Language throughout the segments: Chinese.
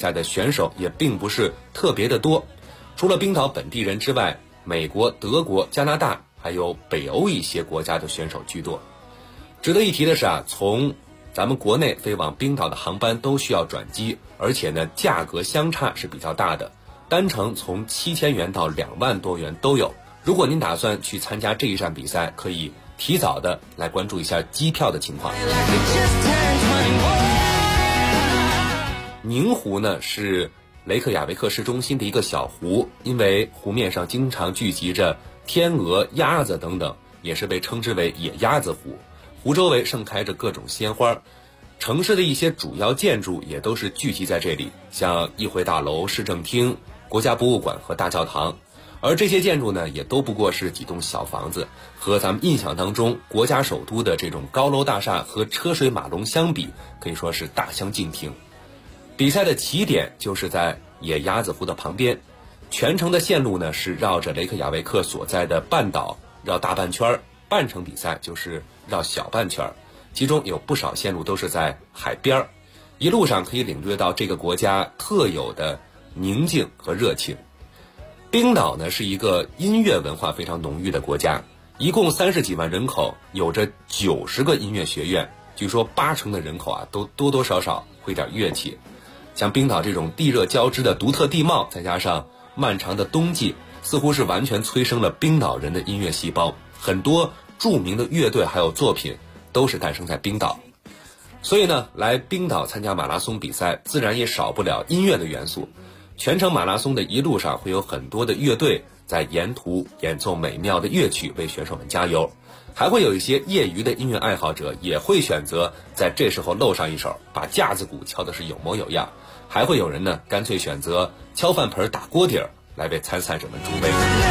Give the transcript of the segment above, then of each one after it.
赛的选手也并不是特别的多，除了冰岛本地人之外，美国、德国、加拿大还有北欧一些国家的选手居多。值得一提的是从咱们国内飞往冰岛的航班都需要转机，而且呢价格相差是比较大的，单程从7000元到2万多元都有。如果您打算去参加这一站比赛，可以提早的来关注一下机票的情况。宁湖呢是雷克雅未克市中心的一个小湖，因为湖面上经常聚集着天鹅、鸭子等等，也是被称之为野鸭子湖。湖周围盛开着各种鲜花，城市的一些主要建筑也都是聚集在这里，像议会大楼、市政厅、国家博物馆和大教堂。而这些建筑呢，也都不过是几栋小房子，和咱们印象当中国家首都的这种高楼大厦和车水马龙相比，可以说是大相径庭。比赛的起点就是在野鸭子湖的旁边，全程的线路呢是绕着雷克雅未克所在的半岛绕大半圈，半程比赛就是绕小半圈，其中有不少线路都是在海边，一路上可以领略到这个国家特有的宁静和热情。冰岛呢是一个音乐文化非常浓郁的国家，一共30几万人口，有着90个音乐学院，据说80%的人口都多多少少会点乐器。像冰岛这种地热交织的独特地貌，再加上漫长的冬季，似乎是完全催生了冰岛人的音乐细胞，很多著名的乐队还有作品都是诞生在冰岛。所以呢，来冰岛参加马拉松比赛，自然也少不了音乐的元素。全程马拉松的一路上会有很多的乐队在沿途演奏美妙的乐曲为选手们加油，还会有一些业余的音乐爱好者也会选择在这时候露上一手，把架子鼓敲的是有模有样，还会有人呢干脆选择敲饭盆打锅底儿来为参赛者们助威。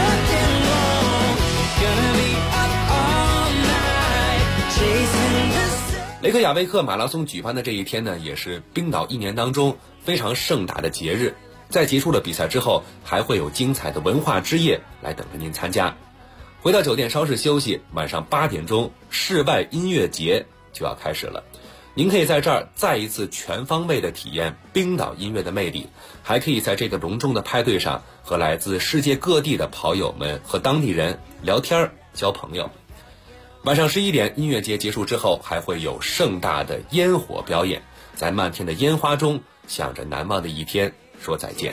雷克雅未克马拉松举办的这一天呢，也是冰岛一年当中非常盛大的节日。在结束了比赛之后，还会有精彩的文化之夜来等着您参加。回到酒店稍事休息，晚上8点钟，室外音乐节就要开始了。您可以在这儿再一次全方位的体验冰岛音乐的魅力，还可以在这个隆重的派对上和来自世界各地的跑友们和当地人聊天交朋友。晚上11点，音乐节结束之后，还会有盛大的烟火表演，在漫天的烟花中向着难忘的一天说再见。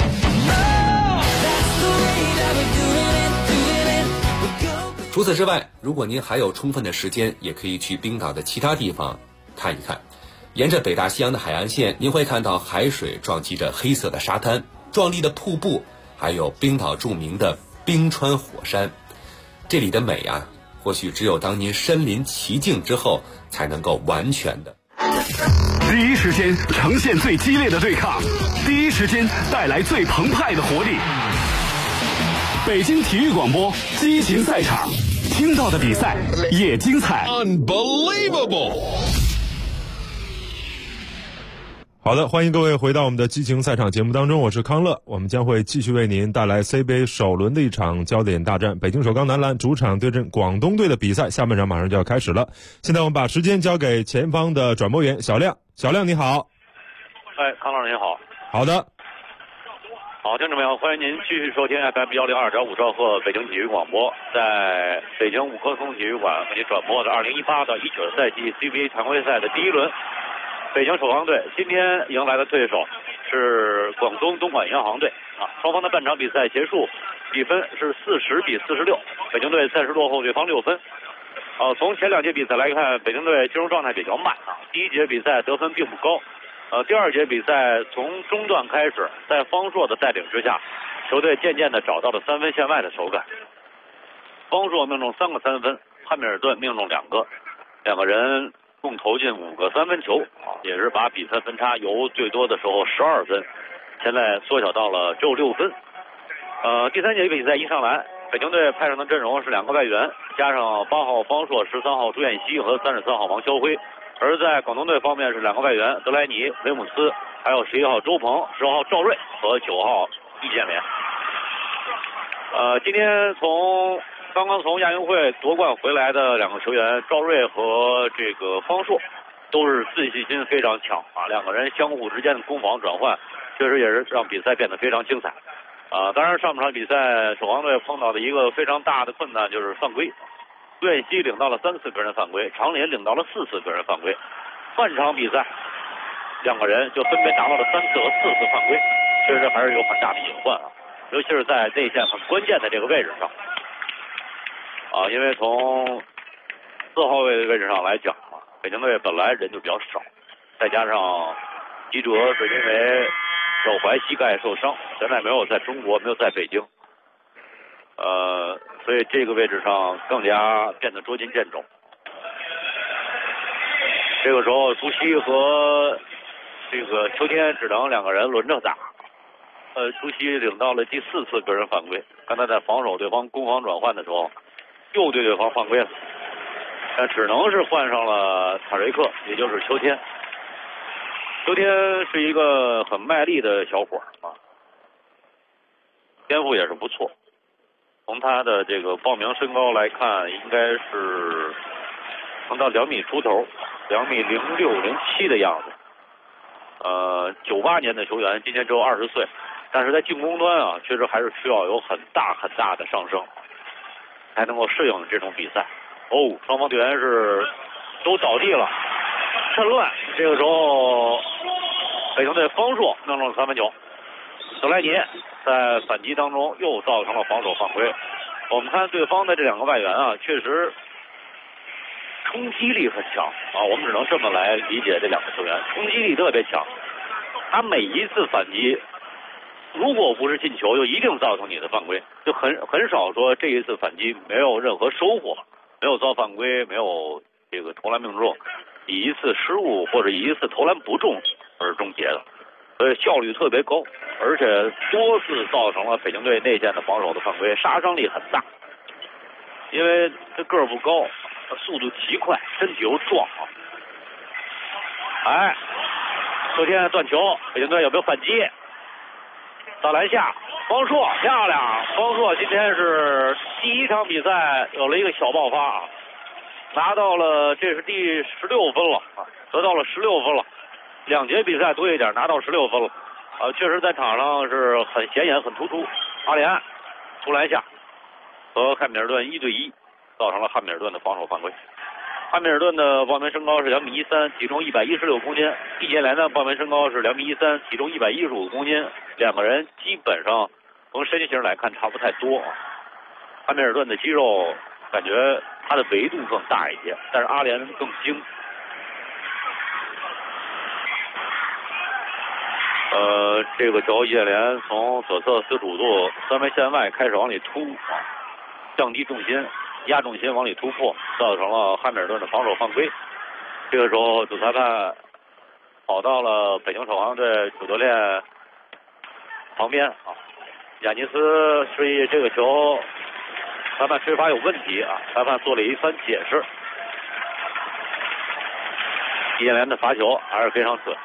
除此之外，如果您还有充分的时间，也可以去冰岛的其他地方看一看。沿着北大西洋的海岸线，您会看到海水撞击着黑色的沙滩，壮丽的瀑布，还有冰岛著名的冰川火山。这里的美或许只有当您身临其境之后才能够完全的。 第一时间呈现最激烈的对抗，第一时间带来最澎湃的活力。北京体育广播激情赛场，听到的比赛也精彩。 Unbelievable！ 好的，欢迎各位回到我们的激情赛场节目当中，我是康乐，我们将会继续为您带来 CBA 首轮的一场焦点大战，北京首钢男篮主场对阵广东队的比赛，下半场马上就要开始了。现在我们把时间交给前方的转播员小亮，小亮你好。 康老师您好。 好的。 好，听众朋友，欢迎您继续收听 FM102.5兆赫北京体育广播，在北京五棵松体育馆为您转播的2018到19赛季 CBA 常规赛的第一轮。北京首钢队今天迎来的对手是广东东莞银行队双方的半场比赛结束，比分是40-46，北京队暂时落后对方6分。从前2节比赛来看，北京队进入状态比较慢第一节比赛得分并不高，第2节比赛从中段开始，在方硕的带领之下，球队渐渐的找到了3分线外的手感。方硕命中3个3分，汉密尔顿命中2个，两个人共投进5个3分球也是把比赛分差由最多的时候12分，现在缩小到了只有6分。第3节比赛一上来，北京队派上的阵容是2个外援，加上8号方硕、13号朱彦西和33号王肖辉。而在广东队方面是2个外援，德莱尼、维姆斯，还有11号周鹏、10号赵睿和9号易建联。今天刚刚从亚运会夺冠回来的2个球员赵睿和这个方硕，都是自信心非常强2个人相互之间的攻防转换确实也是让比赛变得非常精彩。当然上半场比赛首航队碰到的一个非常大的困难就是犯规，杜彦西领到了3次个人犯规，常林领到了4次个人犯规。半场比赛2个人就分别达到了3次和4次犯规，确实还是有很大的隐患啊，尤其是在内线很关键的这个位置上因为从4号位的位置上来讲北京队本来人就比较少，再加上吉哲是因为手踝膝盖受伤，现在没有在中国，没有在北京，所以这个位置上更加变得捉襟见肘。这个时候朱熹和这个秋天只能2个人轮着打。朱熹领到了第4次个人犯规，刚才在防守对方攻防转换的时候又对对方犯规了，但只能是换上了塔瑞克，也就是秋天。秋天是一个很卖力的小伙天赋也是不错，从他的这个报名身高来看应该是能到2米出头，2米06、07的样子。98年的球员，今年只有20岁，但是在进攻端确实还是需要有很大的上升，才能够适应这种比赛。双方队员是都倒地了，趁乱。这个时候，北京队方硕弄中了3分球，德莱尼在反击当中又造成了防守犯规。我们看对方的这2个外援确实冲击力很强我们只能这么来理解这2个球员，冲击力特别强。他每一次反击，如果不是进球，就一定造成你的犯规，就很少说这一次反击没有任何收获，没有遭犯规，没有这个投篮命中，以一次失误或者以一次投篮不中而终结的，所以效率特别高，而且多次造成了北京队内线的防守的犯规，杀伤力很大。因为这个儿不高，速度极快，身体又壮昨天断球，北京队有没有反击？到篮下，方硕漂亮！方硕今天是第1场比赛有了一个小爆发拿到了这是第16分了得到了16分了，2节比赛多一点拿到16分了确实在场上是很显眼很突出。阿里安出篮下和汉密尔顿1对1，造成了汉密尔顿的防守犯规。汉密尔顿的报名身高是2米13，体重116公斤。易建联的报名身高是2米13，体重115公斤。2个人基本上从身形来看差不太多汉密尔顿的肌肉感觉他的维度更大一些，但是阿联更精。这个球易建联从左侧45度3分线外开始往里突降低重心。压重心往里突破，造成了汉密尔顿的防守犯规。这个时候主裁判跑到了北京首航队主教练旁边亚尼斯示意这个球裁判吹罚有问题裁判做了一番解释。易建联的罚球还是非常准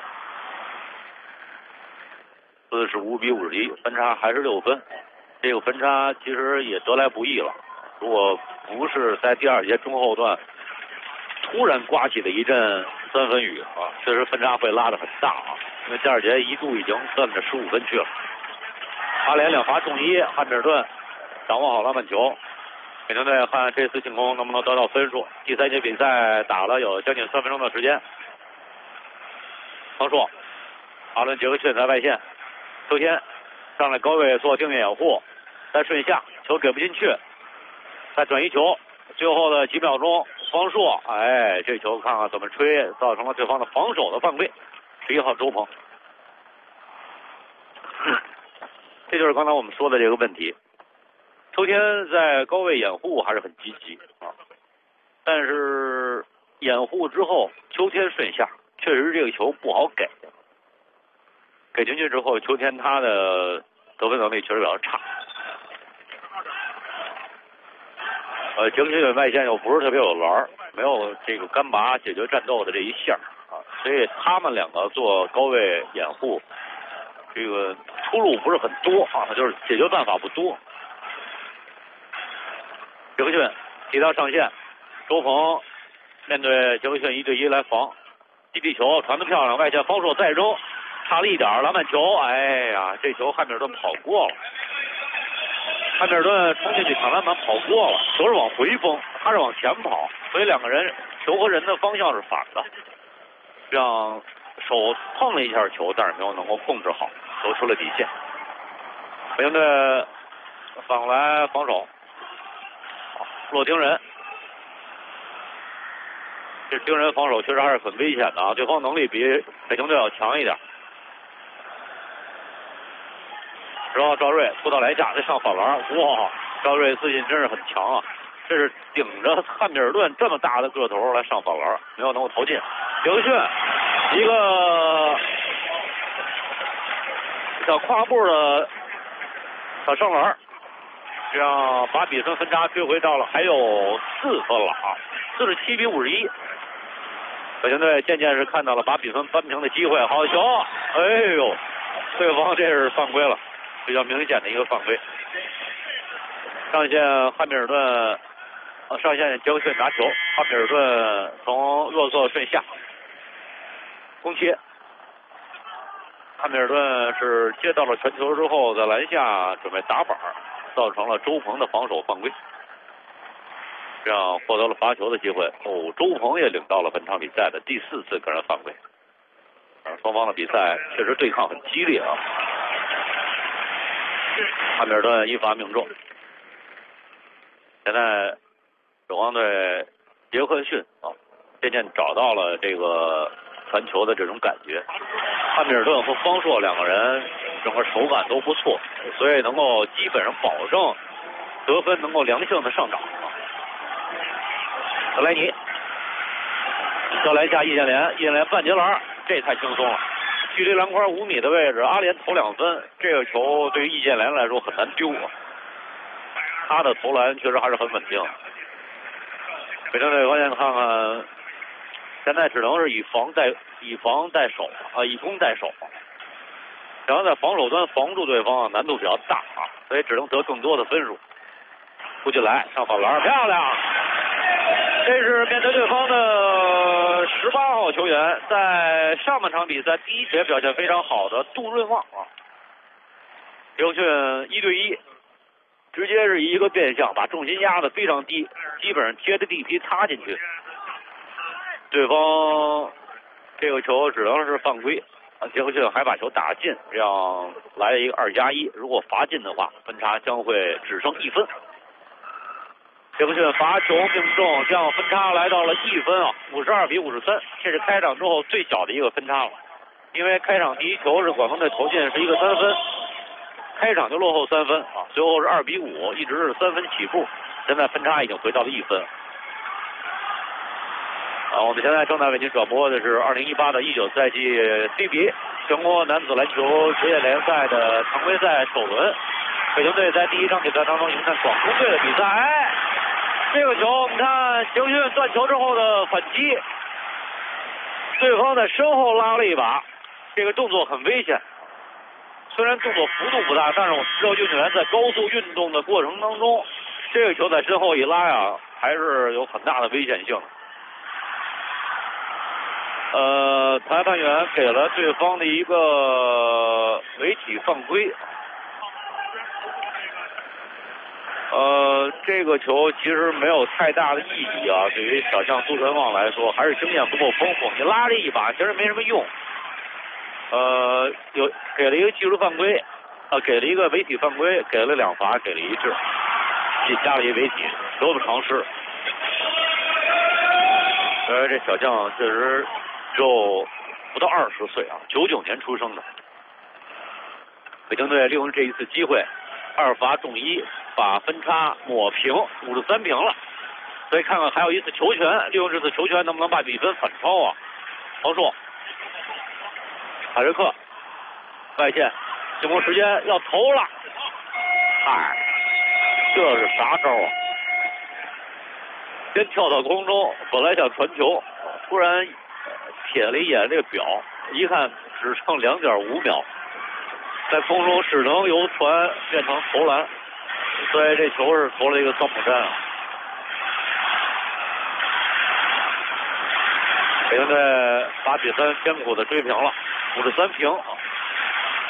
，45比51，分差还是6分。这个分差其实也得来不易了。如果不是在第2节中后段突然刮起了一阵3分雨确实分差会拉得很大因为第2节一度已经奔着15分去了。阿联2罚中1，汉密尔顿掌握好篮板球。北京队看这次进攻能不能得到分数。第3节比赛打了有将近3分钟的时间。方硕、阿伦杰克逊在外线，秋天上来高位做定点掩护，再顺下球给不进去。再转移球，最后的几秒钟，方硕，这球看看怎么吹，造成了对方的防守的犯规。11号周鹏，这就是刚才我们说的这个问题。秋天在高位掩护还是很积极但是掩护之后，秋天顺下，确实这个球不好给进去之后，秋天他的得分能力确实比较差。杰克逊外线又不是特别有篮，没有这个干拔解决战斗的这一线所以他们2个做高位掩护，这个出路不是很多就是解决办法不多。杰克逊提到上线，周鹏面对杰克逊1对1来防，低地球传得漂亮，外线方硕再扔， 差了一点篮板球，哎呀，这球汉密尔顿跑过了。汉密尔顿冲进去抢篮板跑过了，球是往回封，他是往前跑，所以两个人球和人的方向是反的，让手碰了一下球，但是没有能够控制好，球出了底线。北京队反过来防守，洛丁人，这丁人防守确实还是很危险的啊，对方能力比北京队要强一点。然后赵睿突到篮下，再上反篮，哇！赵睿自信真是很强啊，这是顶着汉密尔顿这么大的个头来上反篮，没有能够投进。杰克逊一个小跨步的小上篮，这样把比分分差追回到了还有4分了啊，47比51。北京队渐渐是看到了把比分扳平的机会，好球！哎呦，对方这是犯规了。比较明显的一个犯规，上线汉密尔顿，上线杰克逊拿球，汉密尔顿从弱侧顺下攻切，汉密尔顿是接到了传球之后，在篮下准备打板，造成了周鹏的防守犯规，这样获得了罚球的机会。哦，周鹏也领到了本场比赛的第4次个人犯规，双方的比赛确实对抗很激烈啊。汉密尔顿一罚命中，现在守望队杰克逊啊，渐渐找到了这个传球的这种感觉。汉密尔顿和方硕两个人整个手感都不错，所以能够基本上保证得分能够良性的上涨。德莱尼到篮下易建联半截篮，这太轻松了。距离篮筐5米的位置，阿联投2分，这个球对于易建联来说很难丢啊。他的投篮确实还是很稳定。北京队关键看看，现在只能是以攻代守想要在防守端防住对方难度比较大啊，所以只能得更多的分数。出进来上反篮，漂亮！这是面对对方的18号球员，在上半场比赛第1节表现非常好的杜润旺啊，杰克逊1对1，直接是一个变向，把重心压得非常低，基本上贴着地皮擦进去。对方这个球只能是犯规，杰克逊还把球打进，这样来了一个2+1，如果罚进的话，分差将会只剩1分。杰克逊罚球命中，这样分差来到了1分啊，52比53，这是开场之后最小的一个分差了。因为开场第1球是广东队投进是一个3分，开场就落后3分啊，最后是2比5，一直是3分起步，现在分差已经回到了1分。我们现在正在为您转播的是2018的19赛季 CBA 全国男子篮球职业联赛的常规赛首轮，北京队在第1场比赛当中迎战广东队的比赛。这个球我们看杰克逊断球之后的反击，对方在身后拉了一把，这个动作很危险。虽然动作幅度不大，但是我们知道运动员在高速运动的过程当中，这个球在身后一拉呀，还是有很大的危险性。裁判员给了对方的一个违体犯规。这个球其实没有太大的意义啊，对于小将杜润旺来说，还是经验不够丰富。你拉这一把其实没什么用。给了一个技术犯规，给了一个违体犯规，给了2罚，给了1制，加了一违体，得不偿失。这小将确实只有不到20岁啊，99年出生的。北京队利用这一次机会，2罚中1，把分差抹平，53平了。所以看看还有一次球权，利用这次球权能不能把比分反超啊？黄硕、海瑞克外线进攻时间要投了，嗨，这是啥招啊？先跳到空中，本来想传球，突然瞥了一眼这个表，一看只剩2.5秒，在空中只能由传变成投篮，所以这球是投了一个双母战啊。北京队把比分艰苦的追平了，53平。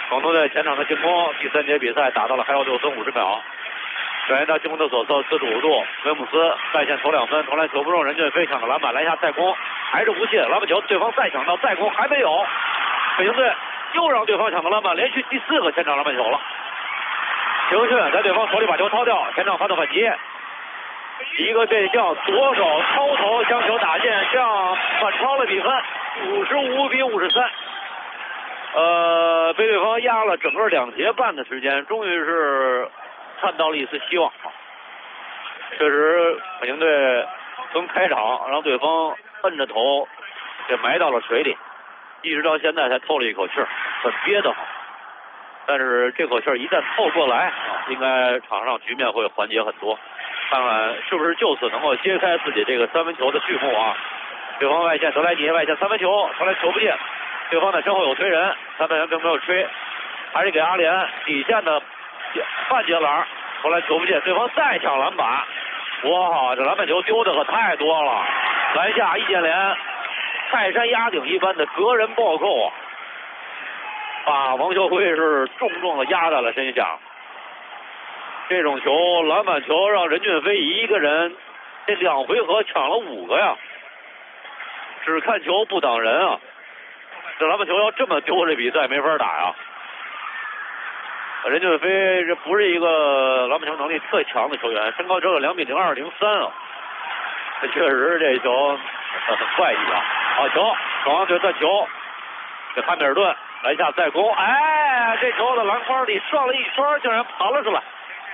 广东队前场的进攻，第3节比赛打到了还有6分50秒。转移到进攻的左侧45度，威姆斯外线投2分，投篮球不中，任俊飞抢个篮板，篮下再攻，还是不进，篮板球对方再抢到再攻还没有，北京队又让对方抢到篮板，连续第4个前场篮板球了。邢迅在对方手里把球掏掉，前场发动反击，一个变向左手超投将球打进，这样反超了比分，55比53。被对方压了整个2节半的时间，终于是看到了一丝希望。确实，北京队从开场让对方摁着头给埋到了水里，一直到现在才透了一口气儿，很憋得慌。但是这口气儿一旦透过来，应该场上局面会缓解很多。看看是不是就此能够揭开自己这个3分球的序幕啊！对方外线德莱尼外线3分球，投篮球不进，对方的身后有推人，3分人并没有吹，还是给阿联底线的半截篮，投篮球不进，对方再抢篮板，哇，这篮板球丢的可太多了！篮下易建联泰山压顶一般的隔人暴扣啊，把王秀辉是重重的压在了身下。这种球篮板球让任俊飞一个人这2回合抢了5个呀，只看球不挡人啊！这篮板球要这么丢，这比赛没法打呀。任俊飞这不是一个篮板球能力特强的球员，身高只有2米02、03啊，这确实这球很怪异啊！好球，守望队的球，这汉密尔顿篮下再攻，哎，这球在篮筐里转了一圈，竟然弹了出来。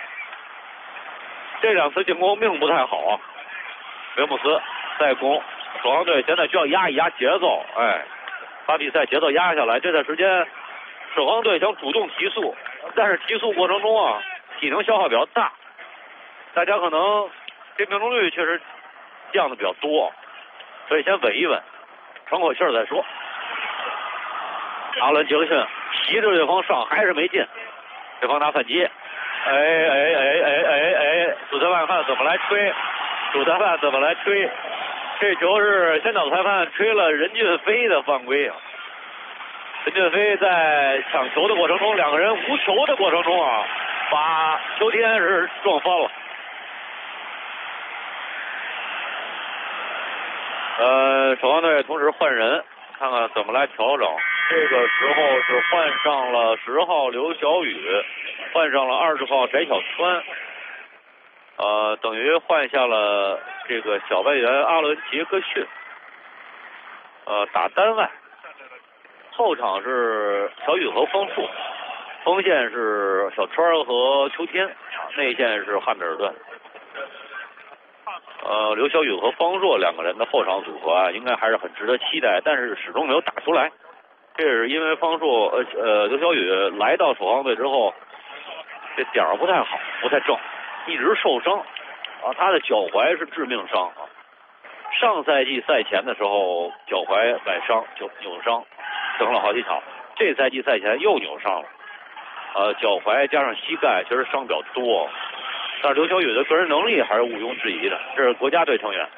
这2次进攻命不太好啊！维姆斯再攻，守望队现在需要压一压节奏，哎，把比赛节奏压下来。这段时间，守望队想主动提速，但是提速过程中啊，体能消耗比较大，大家可能这命中率确实降的比较多，所以先稳一稳，喘口气儿再说。阿伦杰克逊骑着对方上，还是没进，对方拿反击。主裁判看怎么来吹，这球是先导裁判吹了任俊飞的犯规啊！任俊飞在抢球的过程中，2个人无球的过程中啊，把邱天是撞翻了。守望队同时换人，看看怎么来调整。这个时候是换上了10号刘晓宇，换上了20号翟小川，等于换下了这个小外援阿伦杰克逊，打单外。后场是小宇和方硕，锋线是小川和邱天，内线是汉密尔顿。刘晓宇和方硕2个人的后场组合啊，应该还是很值得期待，但是始终没有打出来。这是因为方硕刘晓宇来到守望队之后，这点儿不太好，不太正，一直受伤啊，他的脚踝是致命伤啊。上赛季赛前的时候脚踝崴伤就扭伤，停了好几场，这赛季赛前又扭伤了，脚踝加上膝盖，确实伤比较多。但是刘晓宇的个人能力还是毋庸置疑的，这是国家队成员。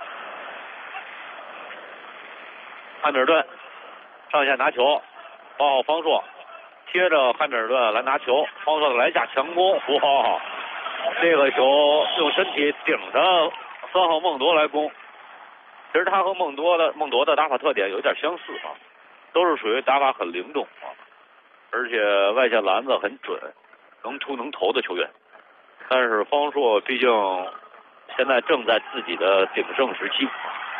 汉密尔顿上线拿球，8号方硕贴着汉密尔顿来拿球，方硕的篮下强攻，哇！这个球用身体顶着3号孟铎来攻。其实他和孟铎的打法特点有点相似啊，都是属于打法很灵动啊，而且外线篮子很准，能出能投的球员。但是方硕毕竟现在正在自己的鼎盛时期，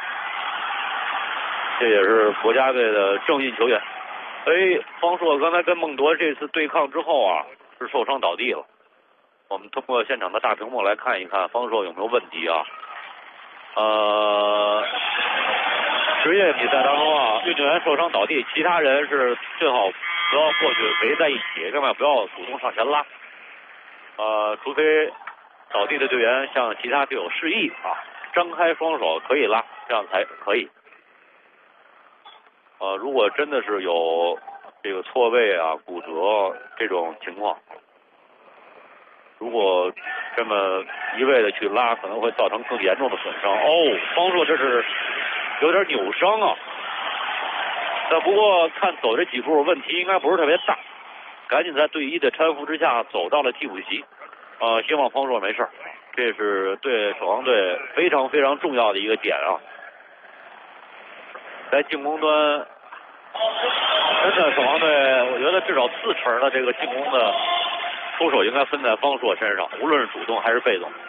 这也是国家队的正印球员。方硕刚才跟孟铎这次对抗之后啊，是受伤倒地了。我们通过现场的大屏幕来看一看方硕有没有问题啊。职业比赛当中啊，运动员受伤倒地，其他人是最好不要过去围在一起，另外不要主动上前拉。除非倒地的队员向其他队友示意啊，张开双手可以拉，这样才可以。如果真的是有这个错位啊、骨折这种情况，如果这么一味的去拉，可能会造成更严重的损伤。方硕这是有点扭伤啊。但不过看走这几步，问题应该不是特别大。 赶紧在队医的搀扶之下走到了替补席。希望方硕没事，这是对守航队非常非常重要的一个点啊。在进攻端，真的守航队，我觉得至少40%的这个进攻的出手应该分在方硕身上，无论是主动还是被动。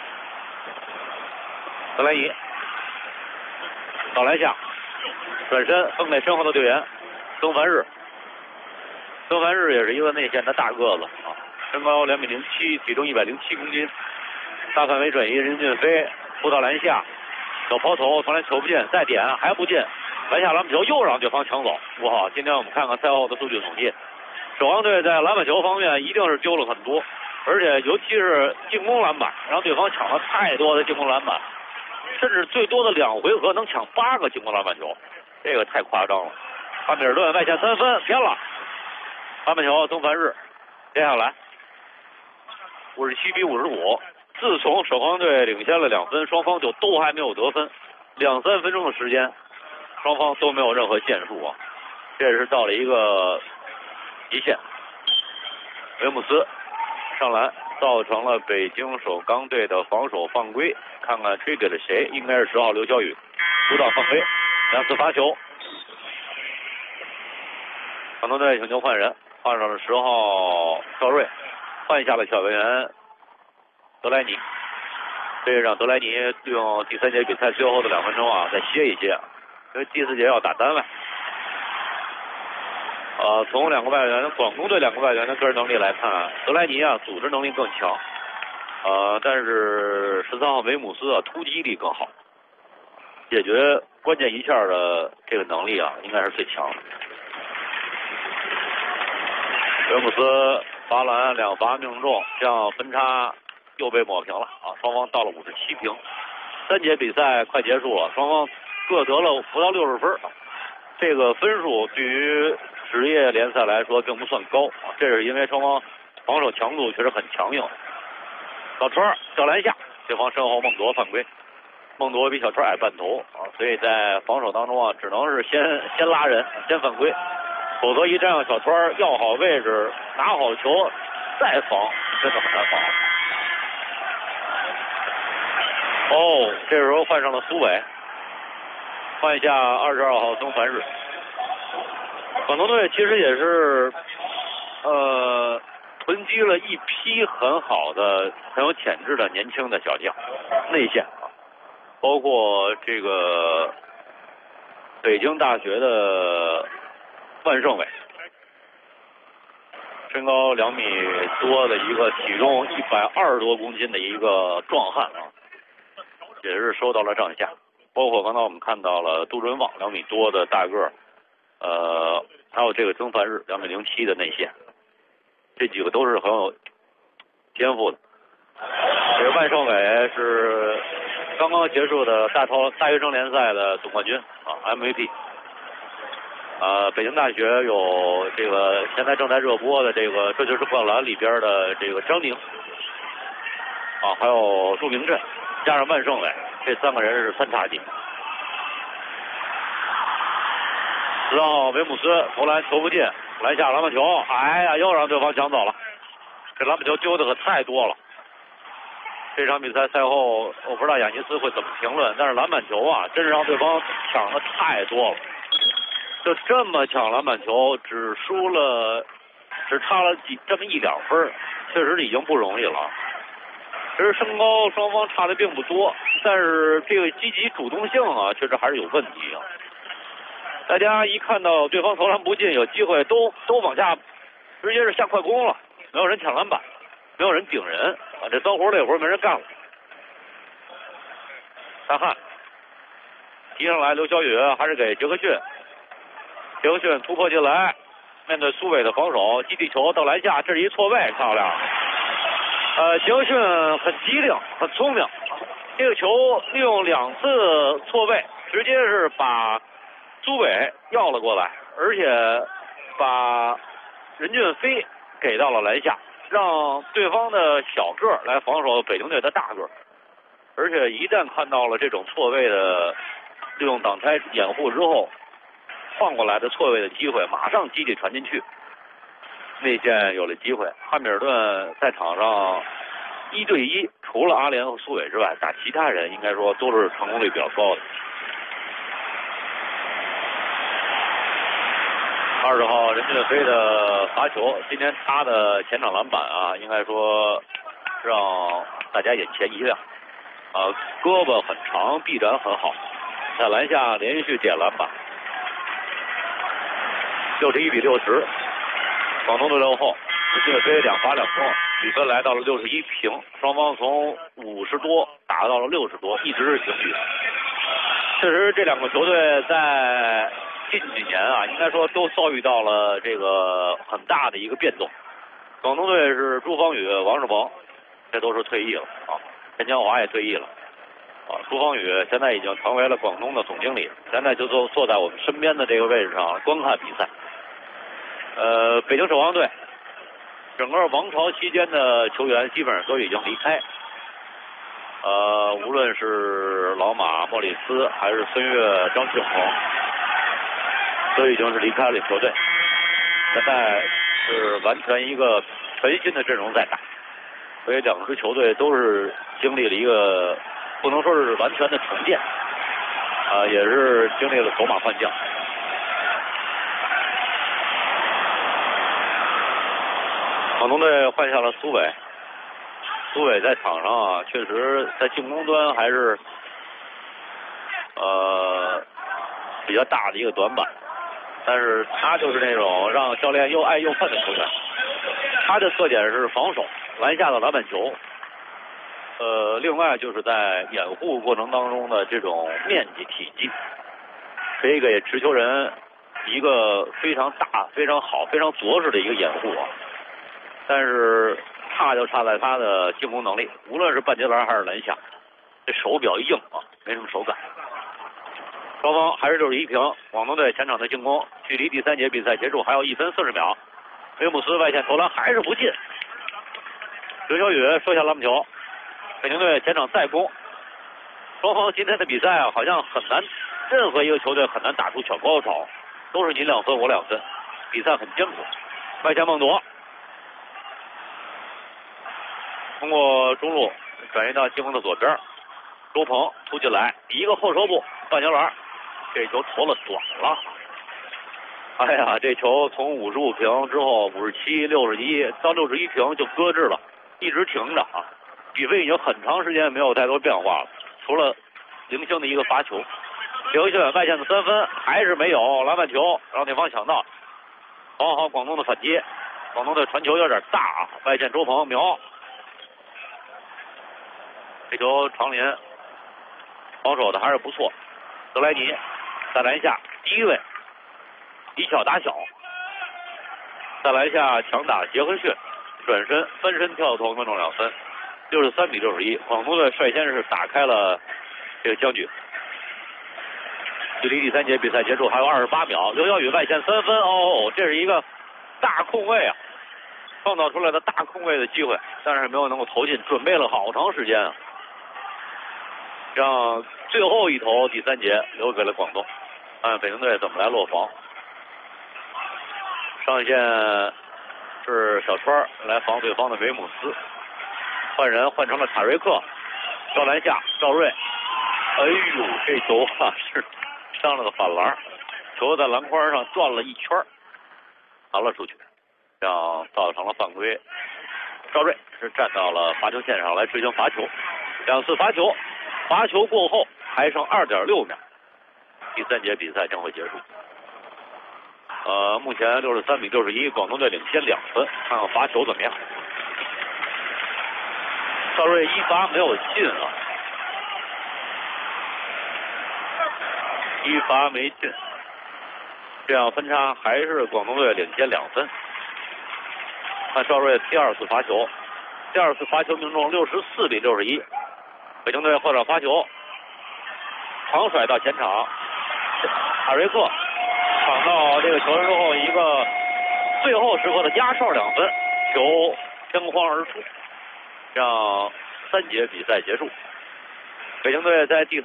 德莱尼到篮下，转身分给身后的队员曾凡日。曾凡日也是一个内线的大个子啊，身高2.07米，体重107公斤，大范围转移，任俊飞扑到篮下，小抛投，从来球不进，再点还不进，篮下篮板球又让对方抢走。哇！今天我们看看赛后的数据统计，守航队在篮板球方面一定是丢了很多，而且尤其是进攻篮板，让对方抢了太多的进攻篮板，甚至最多的2回合能抢8个进攻篮板球，这个太夸张了。汉密尔顿外线3分偏了，篮板球曾凡日，接下来57-55。自从守航队领先了2分，双方就都还没有得分，2-3分钟的时间，双方都没有任何建树啊，这是到了一个极限。维姆斯上篮，造成了北京首钢队的防守犯规，看看吹给了谁，应该是10号刘晓宇，主导犯规，2次罚球。广东队请求换人，换上了10号赵睿，换下了小球员德莱尼，这让德莱尼利用第3节比赛最后的2分钟啊，再歇一歇，因为第4节要打单位。从2个外援，广东队2个外援的个人能力来看，德莱尼啊组织能力更强，但是13号维姆斯啊突击力更好，解决关键一下的这个能力啊应该是最强的。维姆斯罚篮2罚命中，这样分差又被抹平了啊！双方到了57平，3节比赛快结束了，双方各得了不到60分，这个分数对于职业联赛来说并不算高啊，这是因为双方防守强度确实很强硬。小川掉篮下，对方身后孟铎犯规，孟铎比小川矮半头啊，所以在防守当中啊，只能是先拉人，先犯规。否则一站上小川要好位置拿好球再防真的很难防。这时候换上了苏伟，换下22号曾凡日。广东队其实也是囤积了一批很好的很有潜质的年轻的小将内线啊，包括这个北京大学的万胜伟，身高2米多的一个，体重120多公斤的一个壮汉啊，也是收到了帐下。包括刚才我们看到了杜润旺2米多的大个，还有这个曾凡日2米07的内线，这几个都是很有天赋的。这个万胜伟是刚刚结束的大学生联赛的总冠军啊 ，MVP。北京大学有这个现在正在热播的这个《这就是灌篮》里边的这个张宁啊，还有祝明镇，加上万胜伟，这3个人是3叉戟。10号维姆斯投篮球不进，篮下篮板球，哎呀，又让对方抢走了。这篮板球丢的可太多了。这场比赛赛后，我不知道雅尼斯会怎么评论，但是篮板球啊，真是让对方抢的太多了。就这么抢篮板球，只差了这么1-2分，确实已经不容易了。其实身高双方差的并不多，但是这个积极主动性啊，确实还是有问题啊。大家一看到对方投篮不进，有机会都往下，直接是下快攻了，没有人抢篮板，没有人顶人啊，这脏活累活没人干了。大汉提上来，刘晓宇还是给杰克逊。杰克逊突破进来，面对苏伟的防守，基地球到篮下，这是一错位，漂亮。杰克逊很机灵，很聪明，这个球利用2次错位，直接是把苏伟要了过来，而且把任俊飞给到了篮下，让对方的小个来防守北京队的大个，而且一旦看到了这种错位的利用挡拆掩护之后，换过来的错位的机会，马上基地传进去。 内线有了机会。汉密尔顿在场上1对1，除了阿联和苏伟之外，打其他人应该说都是成功率比较高的。20号任俊飞的罚球，今天他的前场篮板啊，应该说让大家眼前一亮。胳膊很长，臂展很好，在篮下连续点篮板，61比60，广东队落后。任俊飞2罚2中，比分来到了61平，双方从50多打到了60多，一直是平局。确实，这两个球队在近几年啊，应该说都遭遇到了这个很大的一个变动。广东队是朱芳雨、王世鹏，这都是退役了啊。陈江华也退役了啊。朱芳雨现在已经成为了广东的总经理，现在就坐在我们身边的这个位置上观看比赛。北京首航队整个王朝期间的球员基本上都已经离开。无论是老马、莫里斯还是孙悦、张志宏，都已经是离开了球队。现在是完全一个全新的阵容在打，所以两支球队都是经历了一个不能说是完全的重建，也是经历了走马换将。广东队换下了苏伟，苏伟在场上啊，确实在进攻端还是比较大的一个短板，但是他就是那种让教练又爱又恨的球员。他的特点是防守、篮下的篮板球，另外就是在掩护过程当中的这种面积、体积，可以给持球人一个非常大、非常好、非常着实的一个掩护啊。但是差就差在他的进攻能力，无论是半截篮还是篮下，这手比较硬啊，没什么手感。双方还是61平，广东队前场的进攻，距离第3节比赛结束还有1分40秒。威姆斯外线投篮还是不进，刘晓宇射下篮板球，北京队前场再攻。双方今天的比赛啊，好像很难，任何一个球队很难打出小高潮，都是你2分我2分，比赛很艰苦。外线孟铎通过中路转移到进攻的左边，周鹏突进来，一个后手步半截篮，这球投了短了。哎呀，这球从55平之后57、61到61平就搁置了，一直停着啊。比分已经很长时间没有太多变化了，除了零星的一个罚球。刘晓远外线的3分还是没有，篮板球让对方抢到。好，广东的反击，广东队传球有点大啊，外线周鹏瞄。这球长林防守的还是不错，德莱尼在篮下第一位，以小打小，在篮下强打杰克逊，转身翻身跳投命中2分，63比61。广东队率先是打开了这个僵局。距离第3节比赛结束还有28秒，刘晓宇外线3分，这是一个大空位啊，创造出来的大空位的机会，但是没有能够投进，准备了好长时间啊。让最后一投第3节留给了广东，看北京队怎么来落防。上线是小川来防对方的维姆斯，换人换成了塔瑞克，到篮下赵睿，哎呦，这球啊是上了个反篮，球在篮筐上转了一圈，弹了出去，让造成了犯规。赵睿是站到了罚球线上来执行罚球，2次罚球。罚球过后还剩2.6秒，第3节比赛将会结束。目前63比61，广东队领先2分，看看罚球怎么样。赵睿一罚没有进啊，一罚没进，这样分差还是广东队领先2分。看赵睿第2次罚球，第2次罚球命中64比61。北京队后场发球，长甩到前场，塔瑞克抢到这个球之后，一个最后时刻的压哨2分，球相框而出，让3节比赛结束。北京队在第